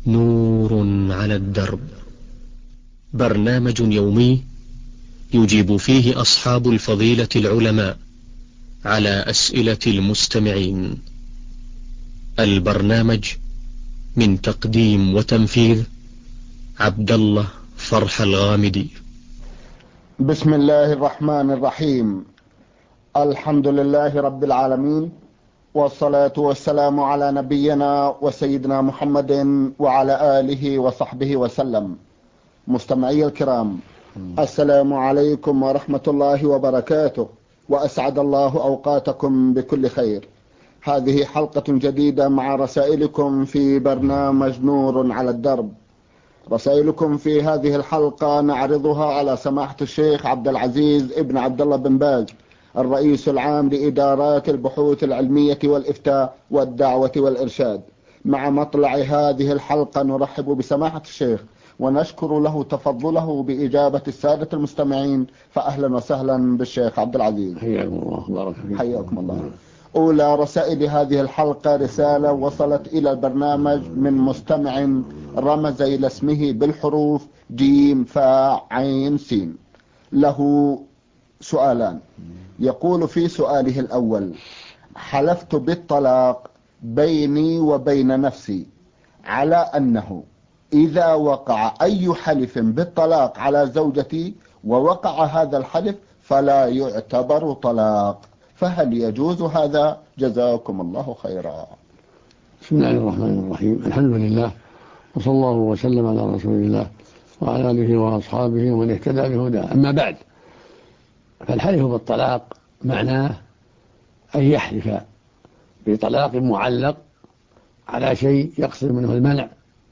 نور على الدرب، برنامج يومي يجيب فيه أصحاب الفضيلة العلماء على أسئلة المستمعين. البرنامج من تقديم وتنفيذ عبد الله فرح الغامدي. بسم الله الرحمن الرحيم. الحمد لله رب العالمين، والصلاة والسلام على نبينا وسيدنا محمد وعلى آله وصحبه وسلم. مستمعي الكرام، السلام عليكم ورحمة الله وبركاته، وأسعد الله أوقاتكم بكل خير. هذه حلقة جديدة مع رسائلكم في برنامج نور على الدرب. رسائلكم في هذه الحلقة نعرضها على سماحة الشيخ عبد العزيز ابن عبد الله بن باز، الرئيس العام لإدارات البحوث العلمية والإفتاء والدعوة والإرشاد. مع مطلع هذه الحلقة نرحب بسماحة الشيخ ونشكر له تفضله بإجابة السادة المستمعين، فأهلا وسهلا بالشيخ عبد العزيز. حياكم الله، بارك فيك. حياكم الله. أولى رسائل هذه الحلقة رسالة وصلت إلى البرنامج من مستمع رمز إلى اسمه بالحروف جيم فاء عين سين. له سؤالان. يقول في سؤاله الأول: حلفت بالطلاق بيني وبين نفسي على أنه إذا وقع أي حلف بالطلاق على زوجتي ووقع هذا الحلف فلا يعتبر طلاق، فهل يجوز هذا؟ جزاكم الله خيرا. بسم الله الرحمن الرحيم. الحمد لله، وصلى الله وسلم على رسول الله وعلى آله وأصحابه ومن اهتدى بهداه. أما بعد، فالحلف بالطلاق معناه أن يحلف بطلاق معلق على شيء يقصد منه المنع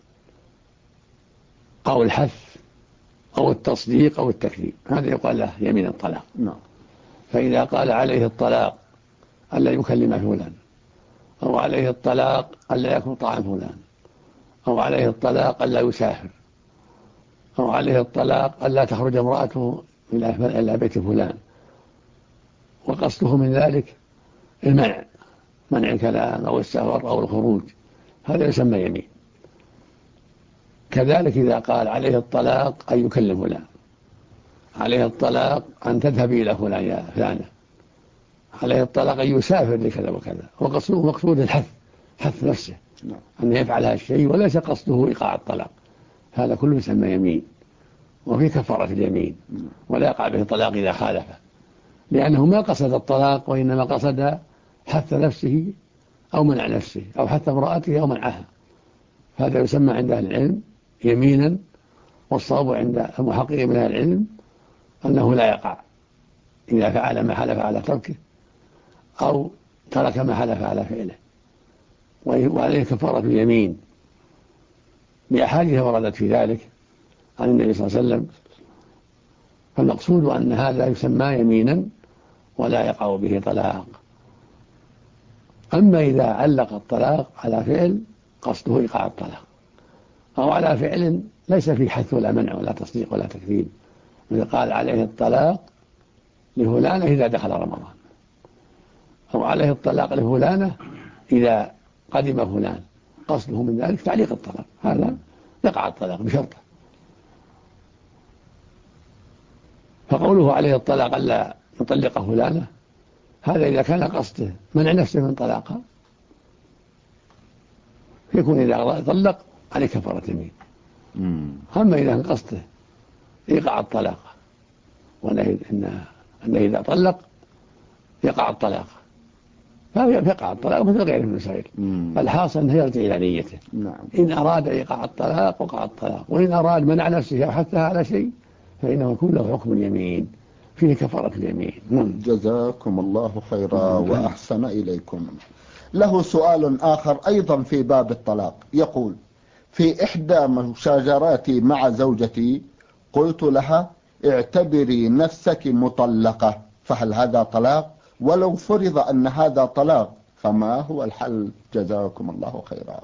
أو الحث أو التصديق أو التكذيب، هذا يقال له يمين الطلاق. فإذا قال عليه الطلاق ألا يكلم فلان، أو عليه الطلاق ألا يأكل طعام فلان، أو عليه الطلاق ألا يسافر، أو عليه الطلاق ألا تخرج امرأته إلى بيت فلان، وقصده من ذلك المنع، منع الكلام أو السفر أو الخروج، هذا يسمى يمين. كذلك إذا قال عليه الطلاق أن يكلم فلان، عليه الطلاق أن تذهب إلى فلان يا فلانة، عليه الطلاق أن يسافر لكذا وكذا، وقصده مقصود الحث، حث نفسه أن يفعل هذا الشيء وليس قصده إيقاع الطلاق، هذا كله يسمى يمين، وفي كفارة اليمين، ولا يقع به طلاق إذا خالفه، لأنه ما قصد الطلاق وإنما قصد حث نفسه أو منع نفسه أو حث امرأته أو منعها، هذا يسمى عند أهل العلم يمينا. والصواب عند المحقق من أهل العلم أنه لا يقع إذا فعل ما حلف على تركه أو ترك ما حلف على فعله، وعليه كفارة اليمين بأحاديث وردت في ذلك عن النبي صلى الله عليه وسلم. فالمقصود أن هذا يسمى يمينا ولا يقع به طلاق. أما إذا علق الطلاق على فعل قصده إيقاع الطلاق، أو على فعل ليس فيه حث ولا منع ولا تصديق ولا تكذيب، مثل قال عليه الطلاق لفلانة إذا دخل رمضان، أو عليه الطلاق لفلانة إذا قدم فلان، قصده من ذلك تعليق الطلاق، هذا يقع الطلاق بشرطه. فقوله عليه الطلاق ألا يطلق فلانة، هذا إذا كان قصده منع نفسه من طلاقها يكون إذا طلق عليه كفارة يمين. أما إذا كان قصده يقع الطلاق وأنه إذا طلق يقع الطلاق، فيقع الطلاق مثل غيره من المسائل. فالحاصل أنه يرجع إلى نيته. إن أراد إيقاع الطلاق وقع الطلاق، وإن أراد منع نفسه أو حثها على شيء فإنه يكون له حكم اليمين، فيه كفارة اليمين. جزاكم الله خيرا وأحسن إليكم. له سؤال آخر أيضا في باب الطلاق، يقول: في إحدى مشاجراتي مع زوجتي قلت لها اعتبري نفسك مطلقة، فهل هذا طلاق؟ ولو فرض أن هذا طلاق فما هو الحل؟ جزاكم الله خيرا.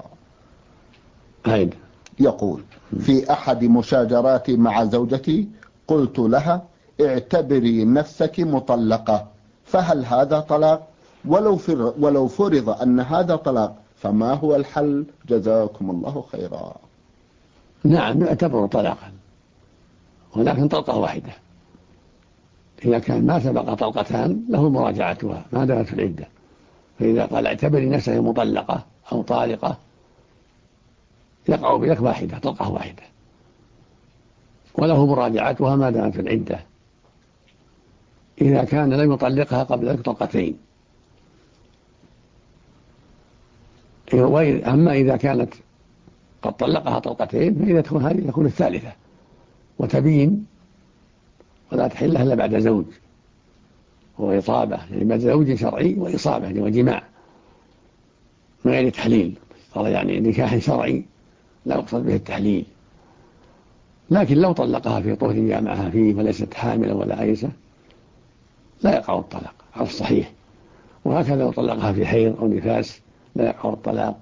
يقول: في أحد مشاجراتي مع زوجتي قلت لها اعتبري نفسك مطلقة، فهل هذا طلاق؟ ولو فرض أن هذا طلاق فما هو الحل؟ جزاكم الله خيرا. نعم يعتبر طلاقا، ولكن طلقة واحدة. إذا كان ما سبق طلقتان له مراجعتها ما دامت في العدة. فإذا قال اعتبري نفسه مطلقة أو طالقة يقع بلك واحدة، طلقة واحدة، وله مراجعتها ما دامت في العدة إذا كان لم يطلقها قبل ذلك طلقتين. أما إذا كانت قد طلقها طلقتين فإذا تكون هذه تكون الثالثة وتبين، ولا تحل إلا بعد زوج وإصابة، يعني بعد زوج شرعي وإصابة يعني وجماع من غير تحليل. يعني نكاح شرعي لا يقصد به التحليل. لكن لو طلقها في طهر جامعها فيه وليست حاملة ولا عيسة لا يقع الطلاق على الصحيح. وهكذا لو طلقها في حيض أو نفاس لا يقع الطلاق،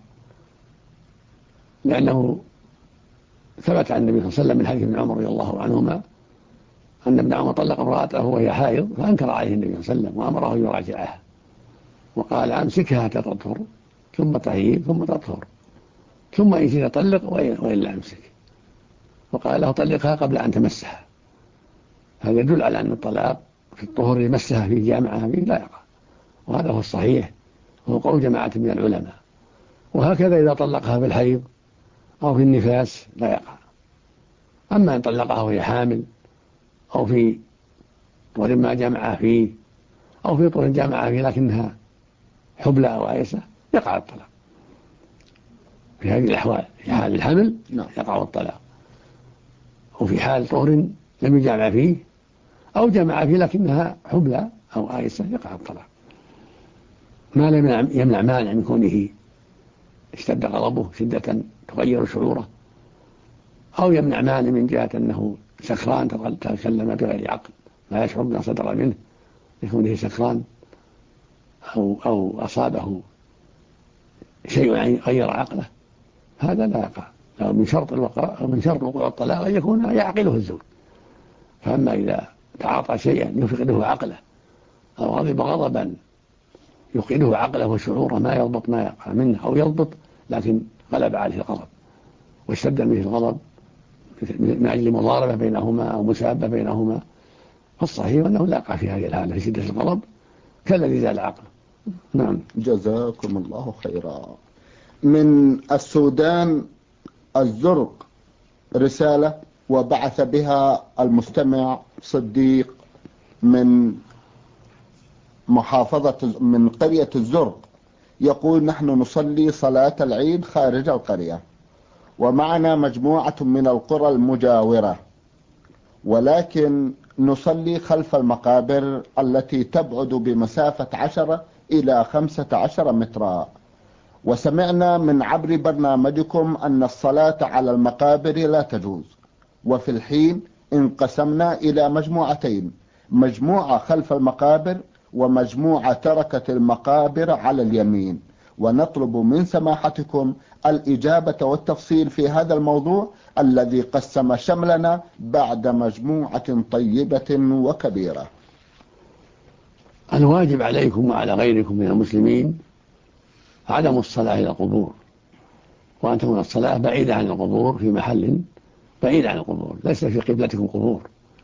لأنه ثبت عن النبي صلى الله عليه وسلم من حديث ابن عمر رضي الله عنهما أن ابن عمر طلق امرأته وهي حائض فأنكر عليه النبي صلى الله عليه وسلم وأمره يراجعها وقال أمسكها حتى تطهر ثم تحيض ثم تطهر ثم إن شئت طلق وإلا أمسك، وقال له طلقها قبل أن تمسها. هذا يدل على أن الطلاق في الطهر يمسها في جامعها فيه لا يقع، وهذا هو الصحيح وهو قول جماعة من العلماء. وهكذا إذا طلقها في الحيض أو في النفاس لا يقع. أما إن طلقها وهي حامل أو في طهر ما جامعها فيه أو في طهر جامعها فيه لكنها حبلى أو عيسة يقع الطلاق. في هذه الأحوال في حال الحمل يقع الطلاق، وفي حال طهر لم يجامع فيه أو جمع فيه لكنها حبلى أو عيسة يقع الطلاق. ما لم يمنع مانع من كونه اشتد غضبه شدة تغير شعوره، أو يمنع مانع من جهة أنه سكران تكلم بغير عقل لا يشعر بما صدر منه لكونه سكران أو أصابه شيء غير عقله، هذا لا يقع. من شرط وقوع الطلاق أن يكون يعقله الزوج. فأما إذا تعاطى شيئا يفقده عقله أو غضب غضبا يفقده عقله وشعوره ما يضبط ما يقع منه، أو يضبط لكن غلب عليه الغضب واشتد به الغضب من أجل مضاربة بينهما أو مسابة بينهما، فالصحيح أنه لا يقع في هذه الحالة في شدة الغضب كالذي زال عقله. نعم. جزاكم الله خيرا. من السودان الزرق رسالة وبعث بها المستمع صديق من من قرية الزرق، يقول: نحن نصلي صلاة العيد خارج القرية ومعنا مجموعة من القرى المجاورة، ولكن نصلي خلف المقابر التي تبعد بمسافة 10 إلى 15 مترا، وسمعنا من عبر برنامجكم أن الصلاة على المقابر لا تجوز، وفي الحين انقسمنا إلى مجموعتين: مجموعة خلف المقابر ومجموعة تركت المقابر على اليمين، ونطلب من سماحتكم الإجابة والتفصيل في هذا الموضوع الذي قسم شملنا بعد مجموعة طيبة وكبيرة. الواجب عليكم وعلى غيركم من المسلمين عدم الصلاة إلى القبور، وأن تكون الصلاة بعيدة عن القبور في محل بعيد عن القبور ليس في قبلتكم قبور،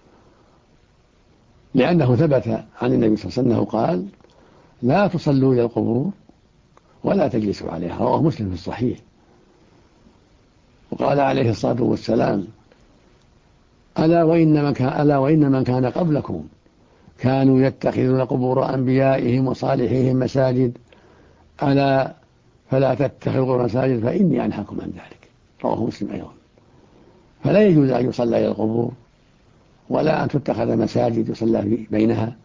لأنه ثبت عن النبي صلى الله عليه وسلم قال: لا تصلوا إلى القبور ولا تجلسوا عليها، رواه مسلم في الصحيح. وقال عليه الصلاة والسلام: ألا وإن من كان قبلكم كانوا يتخذون قبور أنبيائهم وصالحيهم مساجد، ألا فلا تتخذوا مساجد فإني أنهاكم عن ذلك، رواه مسلم أيضا. فلا يجوز أن يصلى إلى القبور ولا أن تتخذ مساجد يصلى بينها،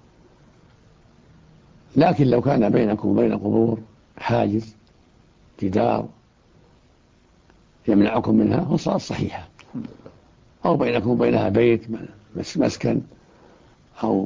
لكن لو كان بينكم وبين القبور حاجز جدار يمنعكم منها فالصلاة صحيحة، أو بينكم وبينها بيت مسكن أو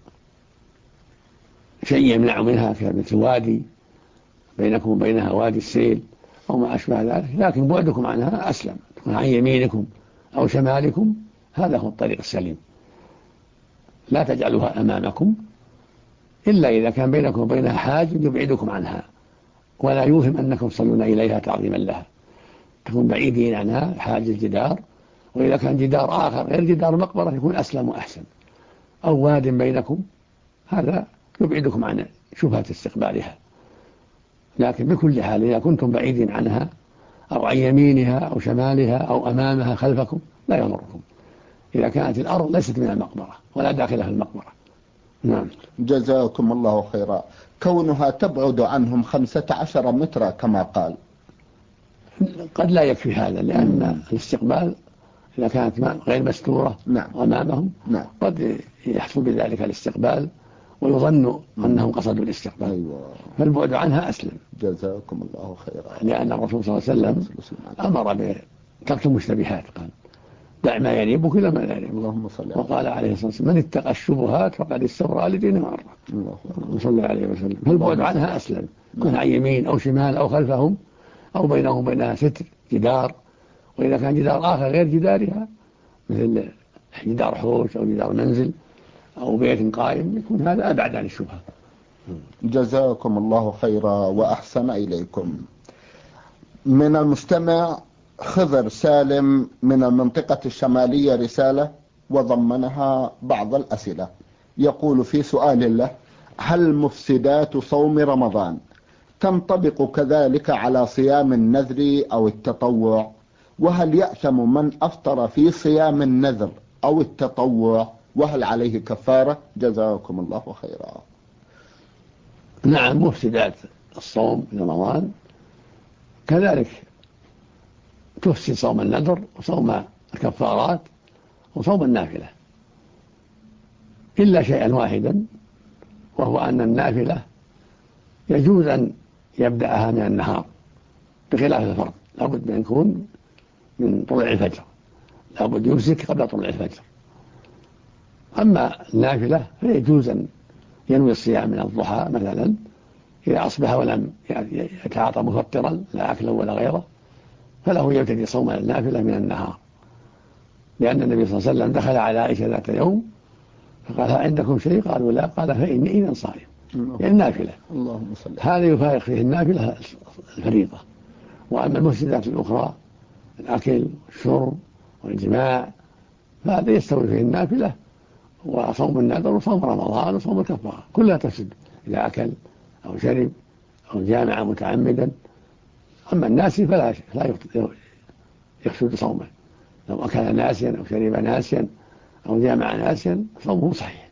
شيء يمنع منها كمثل وادي بينكم وبينها وادي السيل أو ما أشبه ذلك، لكن بعدكم عنها أسلم، تكون عن يمينكم أو شمالكم، هذا هو الطريق السليم. لا تجعلوها أمامكم إلا إذا كان بينكم وبينها حاجز يبعدكم عنها، ولا يوهم أنكم تصلون إليها تعظيما لها، تكون بعيدين عنها حاجز جدار وإذا كان جدار آخر غير جدار المقبرة يكون أسلم وأحسن، أو واد بينكم، هذا يبعدكم عن شبهة استقبالها. لكن بكل حال إذا كنتم بعيدين عنها أو عن يمينها أو شمالها أو أمامها خلفكم لا يضركم، إذا كانت الأرض ليست من المقبرة ولا داخلها المقبرة. نعم. جزاكم الله خيرا. كونها تبعد عنهم 15 مترا كما قال، قد لا يكفي هذا، لأن الاستقبال إذا كانت غير مستورة أمامهم قد يحصل بذلك الاستقبال ويظن أنهم قصدوا الاستقبال. فالبعد عنها أسلم. جزاكم الله خيرا. لأن الرسول صلى الله عليه وسلم أمر بترك المشتبهات، قال دع ما يريبك إلى ما لا يريبك، وقال عليه الصلاة والسلام من اتقى الشبهات فقد استبرأ لدينه وعرضه، صلى الله عليه وسلم. فالبعد عنها أسلم، كن عن يمين أو شمال أو خلفهم أو بينهم وبينها ستر جدار، وإذا كان جدار آخر غير جدارها مثل جدار حوش أو جدار منزل أو بيت قائم يكون هذا أبعد عن الشبهة. جزاكم الله خيرا وأحسن إليكم. من المستمع خضر سالم من المنطقة الشمالية رسالة وضمنها بعض الأسئلة. يقول في سؤال له: هل مفسدات صوم رمضان تنطبق كذلك على صيام النذر أو التطوع؟ وهل يأثم من أفطر في صيام النذر أو التطوع؟ وهل عليه كفارة؟ جزاكم الله خيرا. نعم، مفسدات الصوم في رمضان كذلك تفسد صوم النذر وصوم الكفارات وصوم النافلة، إلا شيئا واحدا، وهو أن النافلة يجوز أن يبدأها من النهار بخلاف الفرض، لابد أن يكون من طلوع الفجر، لابد يمسك قبل طلوع الفجر. أما النافلة فيجوز أن ينوي الصيام من الضحى مثلا إذا أصبح ولم يتعاطى مفطرا لا أكلا ولا غيره، فله يبتدي صوم النافلة من النهار، لأن النبي صلى الله عليه وسلم دخل على عائشة ذات يوم فقال: هل عندكم شيء؟ قالوا لا. قال: فإني إذا صائم، يعني النافلة. هذا يفارق فيه النافلة الفريضة. وأما المفسدات الأخرى الأكل والشرب والجماع فهذا يستوي فيه النافلة وصوم النذر وصوم رمضان وصوم الكفارة، كلها تفسد إذا أكل أو شرب أو جامع متعمدا. أما الناسي فلا يفسد صومه، لو أكل ناسيا أو شرب ناسيا أو جامع ناسيا صومه صحيح،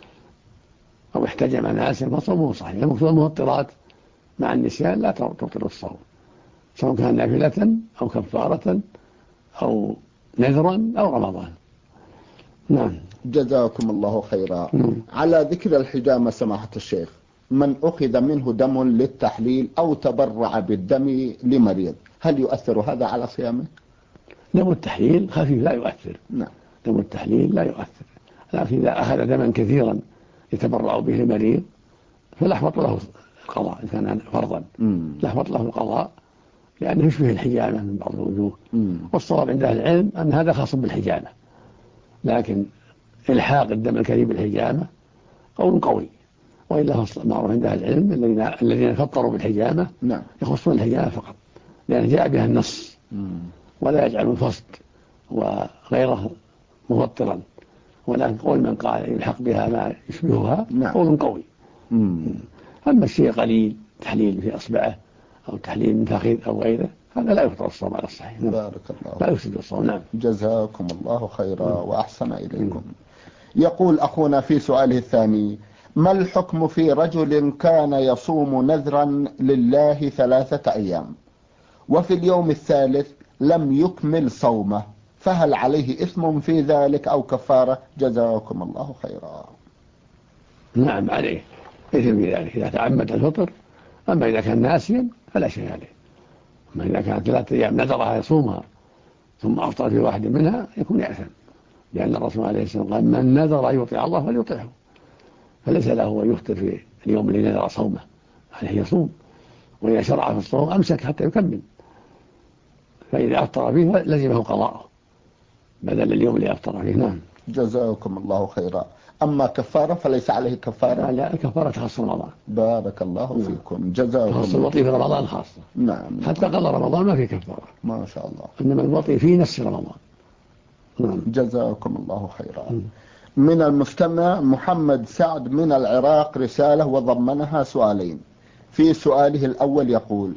أو احتجم ناسيا فصومه صحيح. المفطرات مع النسيان لا تبطل الصوم، سواء كان نافلة أو كفارة أو نذرا أو رمضان. نعم. جزاكم الله خيرا. على ذكر الحجامة سماحة الشيخ، من أخذ منه دم للتحليل أو تبرع بالدم لمريض، هل يؤثر هذا على صيامه؟ دم التحليل خفيف لا يؤثر. نعم. دم التحليل لا يؤثر، لكن إذا أخذ دما كثيرا يتبرع به لمريض فلا يحبط له القضاء إن كان فرضا، لا يحبط له القضاء لأنه يشبه الحجامة من بعض الوجوه. والصواب عند أهل العلم أن هذا خاص بالحجامة، لكن إلحاق الدم الكريم بالحجامة قول قوي، وإلا معروف عند أهل العلم الذين فطروا بالحجامة يخصون الحجامة فقط، لأن جاء بها النص، ولا يجعل الفصد وغيره مفطرا، ولكن قول من قال يلحق بها ما يشبهها قول قوي. أما الشيء قليل تحليل في أصبعه أو تحليل من فخذ أو غيره هذا لا يفطر الصوم على الصحيح. بارك الله. لا يفسد الصوم. نعم. جزاكم الله خيرا وأحسن إليكم. يقول أخونا في سؤاله الثاني: ما الحكم في رجل كان يصوم نذرا لله 3 أيام وفي اليوم الثالث لم يكمل صومه، فهل عليه إثم في ذلك أو كفارة؟ جزاكم الله خيرا. نعم، عليه إثم في ذلك إذا تعمد الفطر، أما إذا كان ناسيا فلا شيء عليه. أما إذا كانت 3 أيام نذرها يصومها ثم أفطر في واحد منها يكون يأثم، لأن الرسول عليه الصلاة والسلام قال: من نذر يطيع الله فليطيعه، فليس له أن يفطر في اليوم الذي نذر صومه، عليه يصوم، وإذا شرع في الصوم أمسك حتى يكمل، فإذا أفطر فيه لزمه قضاءه بدل اليوم اللي أفطر فيه. نعم. جزاكم الله خيرا. أما كفارة فليس عليه كفارة؟ لا، الكفارة تخص رمضان. بارك الله فيكم. جزاكم. تخص الوطي في رمضان خاصة. نعم. حتى قضى رمضان ما في كفارة. ما شاء الله. إنما الوطي في نفس رمضان. جزاكم الله خيرا. من المستمع محمد سعد من العراق رسالة وضمنها سؤالين. في سؤاله الأول يقول: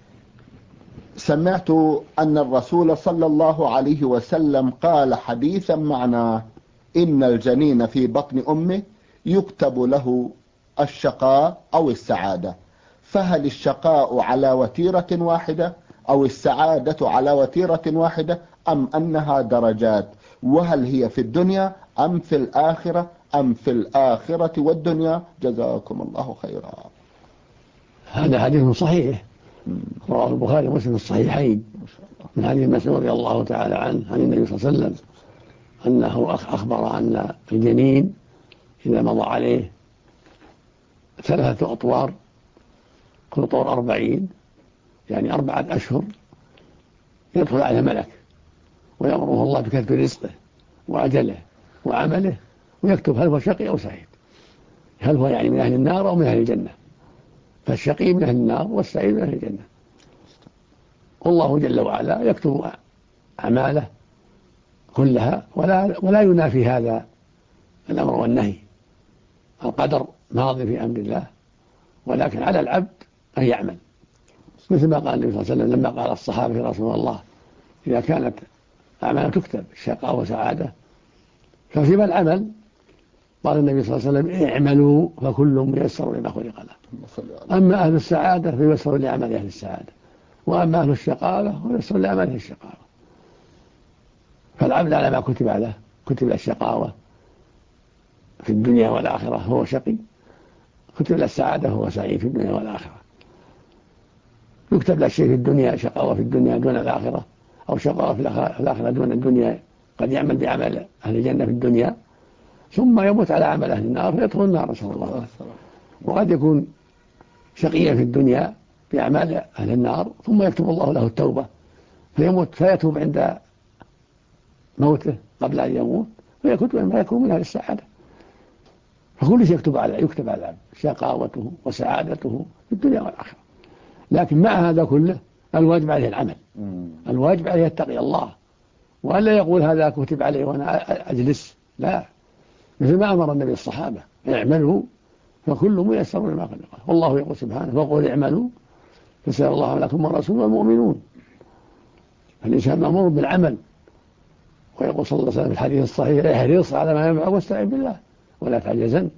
سمعت أن الرسول صلى الله عليه وسلم قال حديثا معناه: إن الجنين في بطن أمه يكتب له الشقاء أو السعادة، فهل الشقاء على وتيرة واحدة أو السعادة على وتيرة واحدة أم أنها درجات؟ وهل هي في الدنيا أم في الآخرة أم في الآخرة والدنيا؟ جزاكم الله خيرا. هذا حديث صحيح رواه البخاري ومسلم في الصحيحين من حديث مسعود رضي الله تعالى عنه عن النبي صلى الله عليه وسلم أنه أخبر أن الجنين إذا مضى عليه 3 أطوار، كل طور 40 يعني 4 أشهر، يدخل عليه ملك ويأمره الله بكتب رزقه وأجله وعمله، ويكتب هل هو شقي أو سعيد، هل هو يعني من أهل النار أو من أهل الجنة. فالشقي من أهل النار والسعيد من أهل الجنة. والله جل وعلا يكتب أعماله كلها ولا ينافي هذا الأمر والنهي. القدر ماضي في أمر الله، ولكن على العبد أن يعمل، مثل ما قال النبي صلى الله عليه وسلم لما قال الصحابة يا رسول الله إذا كانت أعمال تكتب شقاء وسعادة ففيما العمل؟ قال النبي صلى الله عليه وسلم اعملوا فكل ميسر لما خلق له. أما أهل السعادة فييسر لعمل أهل السعادة، وأما أهل الشقاوة فييسر لعمل الشقاوة. فالعبد على ما كتب له، كتب الشقاوة في الدنيا والآخرة هو شقي، كتب له السعادة هو سعيد في الدنيا والآخرة. يكتب له شيء في الدنيا شقاوة في الدنيا دون الآخرة، أو شقاوة في الآخرة دون الدنيا، قد يعمل بعمل أهل الجنة في الدنيا ثم يموت على عمل أهل النار فيدخل النار نسأل الله العافية. وقد يكون شقيا في الدنيا بأعمال أهل النار ثم يكتب الله له التوبة فيموت فيتوب عند موته قبل أن يموت فيكتب ما يكون من أهل السعادة. فكل شيء يكتب على العبد شقاوته وسعادته في الدنيا والآخرة. لكن مع هذا كله الواجب عليه العمل، الواجب عليه يتقي الله، وألا يقول هذا كتب عليه وأنا أجلس، لا، مثل ما أمر النبي الصحابة اعملوا فكل ميسر لما خلق له. والله يقول سبحانه وقل اعملوا فسيرى الله لكم والرسول والمؤمنون. فالإنسان مأمور بالعمل، ويقول صلى الله عليه وسلم في الحديث الصحيح احرص على ما ينفعك واستعن بالله ولا تعجزن.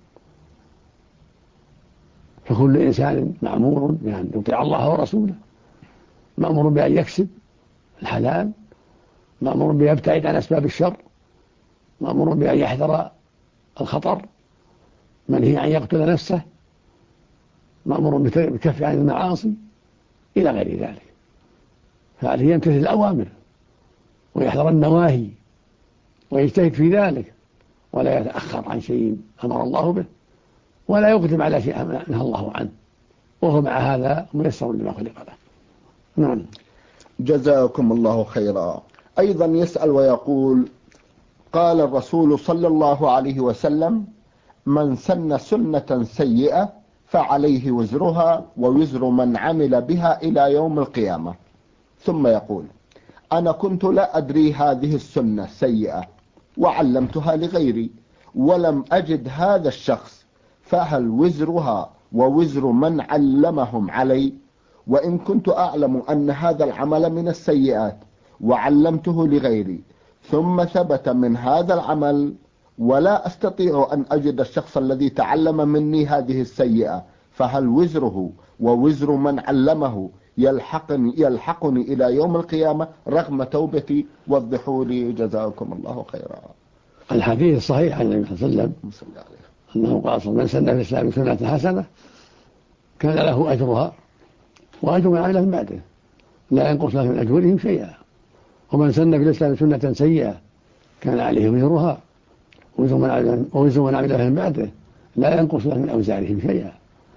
فكل إنسان مأمور بأن يطيع الله ورسوله، مأمور بأن يكسب الحلال، مأمور بأن يبتعد عن أسباب الشر، مأمور بأن يحذر الخطر، منهي عن يقتل نفسه، مأمور بالكف عن المعاصي إلى غير ذلك. فعليه يمتثل الأوامر ويحذر النواهي ويجتهد في ذلك، ولا يتأخر عن شيء أمر الله به، ولا يقدم على شيء نهى الله عنه، وهو مع هذا ميسر لما خلق له. نعم. جزاكم الله خيرا. أيضا يسأل ويقول: قال الرسول صلى الله عليه وسلم: من سن سنة سيئة فعليه وزرها ووزر من عمل بها إلى يوم القيامة. ثم يقول: أنا كنت لا أدري هذه السنة سيئة وعلمتها لغيري ولم أجد هذا الشخص، فهل وزرها ووزر من علمهم علي؟ وإن كنت أعلم أن هذا العمل من السيئات وعلمته لغيري ثم ثبت من هذا العمل ولا أستطيع أن أجد الشخص الذي تعلم مني هذه السيئة، فهل وزره ووزر من علمه يلحقني إلى يوم القيامة رغم توبتي؟ وضحوا لي جزاكم الله خيرا. الحديث الصحيح عن النبي صلى الله عليه وسلم أنه قال: من سن في الإسلام سنة حسنة كان له أجرها وأجر من عمله من بعده لا ينقص له من أجورهم شيئا، ومن سن في الإسلام سنة سيئة كان عليه وزرها ووزر من عمله من بعده لا ينقص له من أوزارهم شيئا.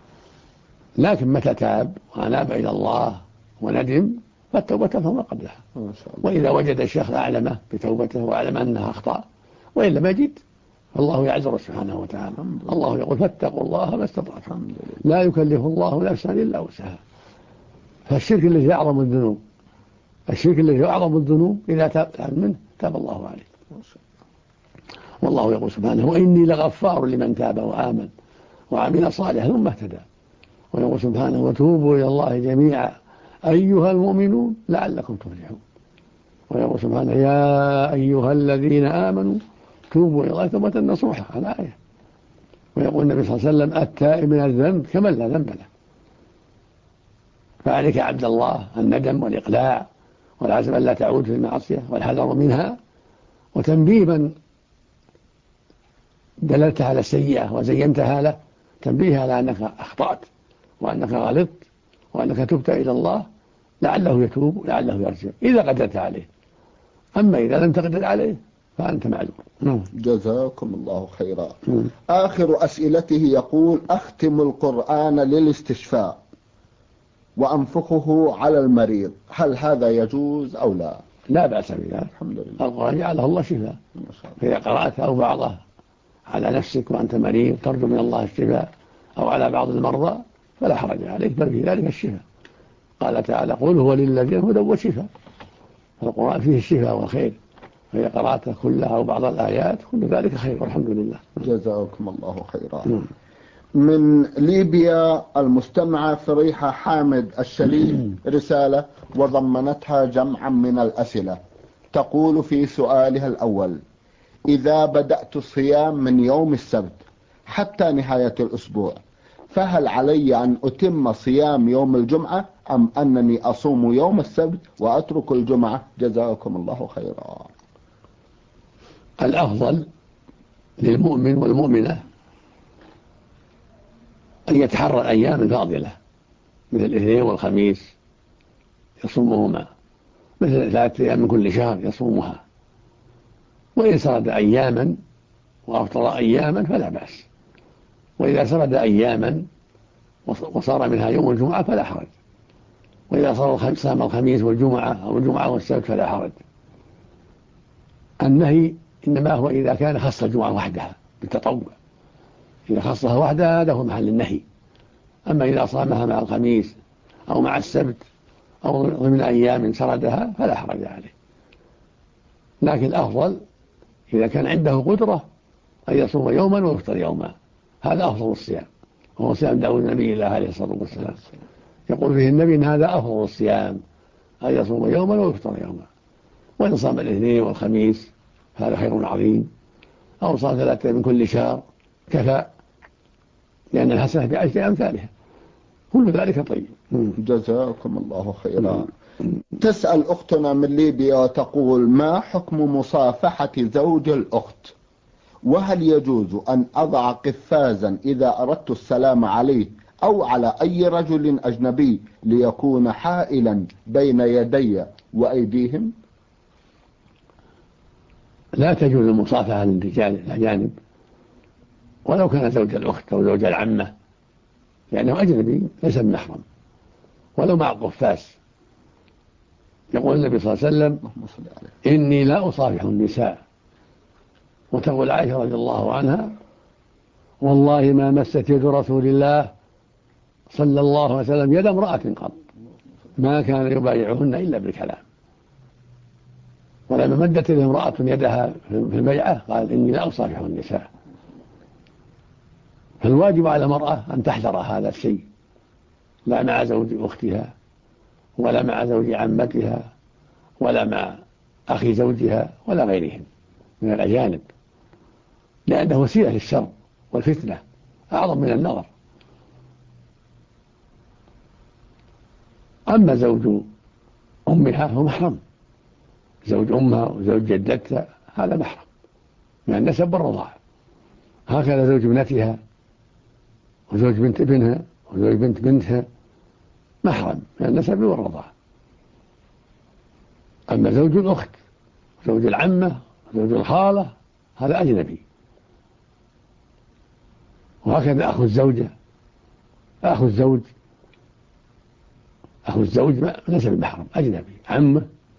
لكن متى تاب وأناب إلى الله وندم فالتوبة فما قبلها. وإذا وجد الشيخ أعلمه بتوبته وأعلم أنها أخطأ وإلا ما جد فالله يعذر سبحانه وتعالى. الله يقول: فاتقوا الله ما استطعتم لا يكلف الله نفسا إلا وسعها. فالشرك الذي أعظم الذنوب، الشرك الذي أعظم الذنوب إذا تاب منه تاب الله عليه. والله يقول سبحانه وإني لغفار لمن تاب وآمن وعمل صالحا ثم اهتدى. ويقول سبحانه وتوبوا إلى الله جميعا أيها المؤمنون لعلكم تفلحون. ويقول سبحانه يا أيها الذين آمنوا توبوا إلى الله توبة نصوحا الآية. ويقول النبي صلى الله عليه وسلم التائب من الذنب كمن لا ذنب له. فعليك يا عبد الله الندم والإقلاع والعزم أن لا تعود في المعصية والحذر منها، وتنبيه من دللت على السيئة وزينتها له، تنبيه على أنك أخطأت وأنك غلطت وأنك تبت إلى الله لعله يتوب لعله يرجع إذا قدرت عليه. أما إذا لم تقدر عليه فأنت معذور. جزاكم الله خيرا. آخر أسئلته يقول أختم القرآن للاستشفاء وأنفخه على المريض، هل هذا يجوز أو لا؟ لا بأس بذلك. الحمد لله. القرآن جعله الله شفاء، فإذا قرأت أو بعضه على نفسك وأنت مريض ترجو من الله الشفاء أو على بعض المرضى فلا حرج عليك، بل في ذلك الشفاء. قال تعالى قل هو للذين هدى وشفاء، فالقرآن فيه الشفاء والخير، فإذا قرأت كلها أو بعض الآيات كل ذلك خير والحمد لله. جزاكم الله خيرا. من ليبيا المستمعة فريحة حامد الشريف رسالة وضمنتها جمعا من الأسئلة. تقول في سؤالها الأول: إذا بدأت الصيام من يوم السبت حتى نهاية الأسبوع فهل علي أن أتم صيام يوم الجمعة أم أنني أصوم يوم السبت وأترك الجمعة؟ جزاكم الله خيرا. الأفضل للمؤمن والمؤمنة أن يتحرى الأيام الفاضلة مثل الاثنين والخميس يصومهما، مثل 3 أيام من كل شهر يصومها، وإن سرد أياما وأفطر أياما فلا بأس، وإذا سرد أياما وصار منها يوم الجمعة فلا حرج، وإذا صام الخميس والجمعة أو الجمعة والسبت فلا حرج. النهي إنما هو إذا كان خص الجمعة وحدها بالتطوع، إذا خصها وحدها هذا هو محل النهي. أما إذا صامها مع الخميس أو مع السبت أو ضمن أيام سردها فلا حرج عليه. لكن الأفضل إذا كان عنده قدرة أن يصوم يوما ويفطر يوما، هذا أفضل الصيام، وهو صيام داود النبي الله عليه الصلاة والسلام. يقول فيه النبي إن هذا أفضل الصيام أن يصوم يوما ويفطر يوما. وإن صام الاثنين والخميس هذا خير عظيم، أو صام 3 من كل شهر كفى، لأن الحسنة بعشر أمثالها، كل ذلك طيب. جزاكم الله خيرا. تسأل أختنا من ليبيا وتقول: ما حكم مصافحة زوج الأخت؟ وهل يجوز أن أضع قفازا إذا أردت السلام عليه أو على أي رجل أجنبي ليكون حائلا بين يدي وأيديهم؟ لا تجوز المصافحة للرجال الأجانب ولو كان زوج الأخت أو زوج العمة، لأنه أجنبي ليس بمحرم، ولو مع قفاز. يقول النبي صلى الله عليه وسلم: إني لا أصافح النساء. وتقول عائشة رضي الله عنها: والله ما مست يد رسول الله صلى الله عليه وسلم يد امرأة قط، ما كان يبايعهن إلا بالكلام. ولما مدت امرأة يدها في البيعة قال: إني لا أصافح النساء. فالواجب على المرأة أن تحذر هذا الشيء، لا مع زوج أختها ولا مع زوج عمتها ولا مع أخي زوجها ولا غيرهم من الأجانب، لأنه وسيلة للشر والفتنة أعظم من النظر. أما زوج أمها هو محرم، زوج أمها وزوج جدتها هذا محرم من النسب والرضاعة. هكذا زوج ابنتها وزوج بنت ابنها وزوج بنت بنتها محرم من النسب والرضاعة. أما زوج الأخت زوج العمة زوج الخالة هذا أجنبي. وهكذا أخو الزوجة أخو الزوج ليس بمحرم، أجنبي، عمه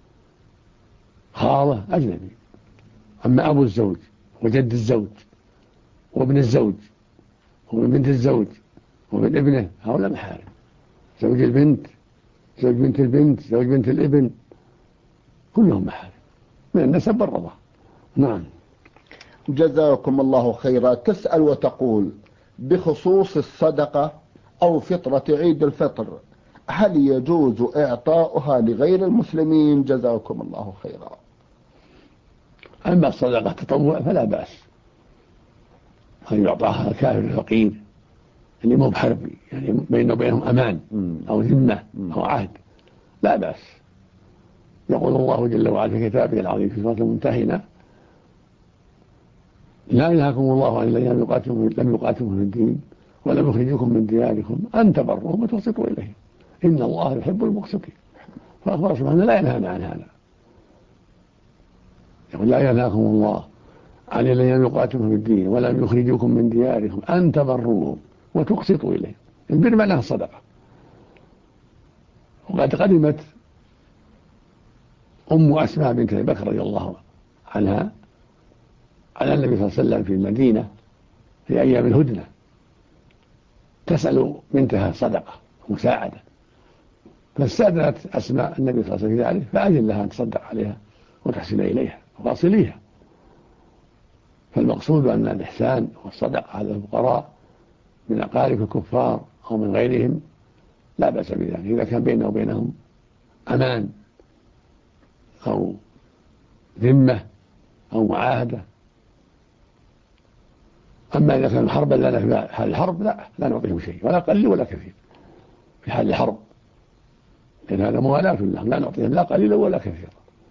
خالة أجنبي. أما أبو الزوج وجد الزوج وابن الزوج وابن بنت الزوج وابن ابنه هؤلاء محارم. زوج البنت زوج بنت البنت زوج بنت الابن كلهم محارم من النسب والرضاعة. نعم. جزاكم الله خيرا. تسأل وتقول بخصوص الصدقة أو فطرة عيد الفطر، هل يجوز إعطاؤها لغير المسلمين؟ جزاكم الله خيرا. أما الصدقة تطوع فلا بأس أن يعطاها الكافر الفقير اللي مو بحربي، يعني بينه وبينهم أمان أو ذمة أو عهد، لا بأس. يقول الله جل وعلا في كتابه العظيم في سورة الممتحنة: لا ينهاكم الله عن الذين لم يقاتلوكم في الدين ولم يخرجوكم من دياركم أن تبروهم وتقسطوا إليهم إن الله يحب المقسطين. فأخبر سبحانه لا ينهانا عن هذا، يقول: لا ينهاكم الله عن الذين لم يقاتلوكم في الدين ولم يخرجوكم من دياركم أن تبروهم وتقسطوا إليهم. البر معناها الصدقة. وقد قدمت أم أسماء بنت أبي بكر رضي الله عنها على النبي صلى الله عليه وسلم في المدينة في أيام الهدنة تسأل بنتها صدقة مساعدة، فاستأذنت أسماء النبي صلى الله عليه وسلم في ذلك، فأذن لها أن تصدق عليها وتحسن إليها وواصليها. فالمقصود أن الإحسان والصدقة على الفقراء من أقارب الكفار أو من غيرهم لا بأس بذلك إذا كان بينه وبينهم أمان أو ذمة أو معاهدة. أما إذا كان حربا لنا في حال الحرب لا نعطيهم شيء ولا قليل ولا كثير في حال الحرب، لأن هذا موالاة لهم، لا نعطيهم لا قليلا ولا كثيرا.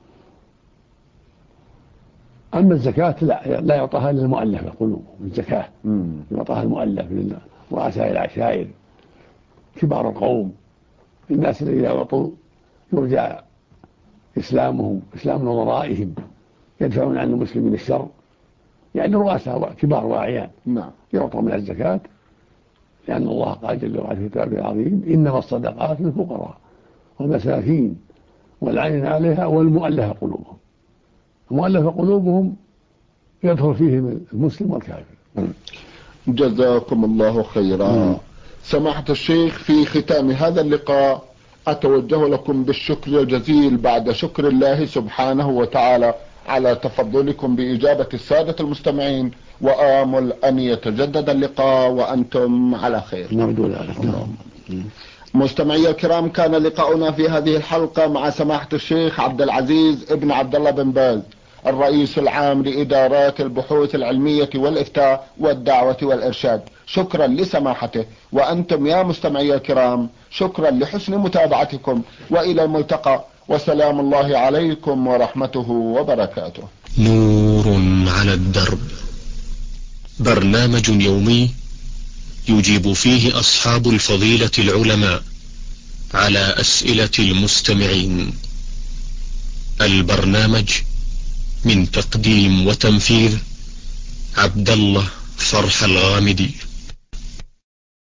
أما الزكاة لا يعطاها للمؤلف قلوبهم، الزكاة يعطاها المؤلف لرؤساء العشائر كبار القوم، الناس الذين يعطوا يرجع إسلامهم إسلام نظرائهم يدفعون عن المسلمين الشر، يعني رؤساء كبار واعيان يعطوا من الزكاة، لأن الله قال جل وعلا في كتابه العظيم: إنما الصدقات للفقراء والمساكين والعين عليها والمؤلفة قلوبهم. المؤلفة قلوبهم يدخل فيهم المسلم والكافر. جزاكم الله خيرا. سماحة الشيخ، في ختام هذا اللقاء أتوجه لكم بالشكر الجزيل بعد شكر الله سبحانه وتعالى على تفضلكم بإجابة السادة المستمعين، وآمل أن يتجدد اللقاء وأنتم على خير. نرجو ذلك. مستمعي الكرام، كان لقاؤنا في هذه الحلقة مع سماحة الشيخ عبد العزيز ابن عبد الله بن باز، الرئيس العام لإدارات البحوث العلمية والإفتاء والدعوة والإرشاد. شكرا لسماحته، وأنتم يا مستمعي الكرام شكرا لحسن متابعتكم، وإلى الملتقى، وسلام الله عليكم ورحمته وبركاته. نور على الدرب، برنامج يومي يجيب فيه أصحاب الفضيلة العلماء على أسئلة المستمعين. البرنامج من تقديم وتنفيذ عبد الله فرح الغامدي.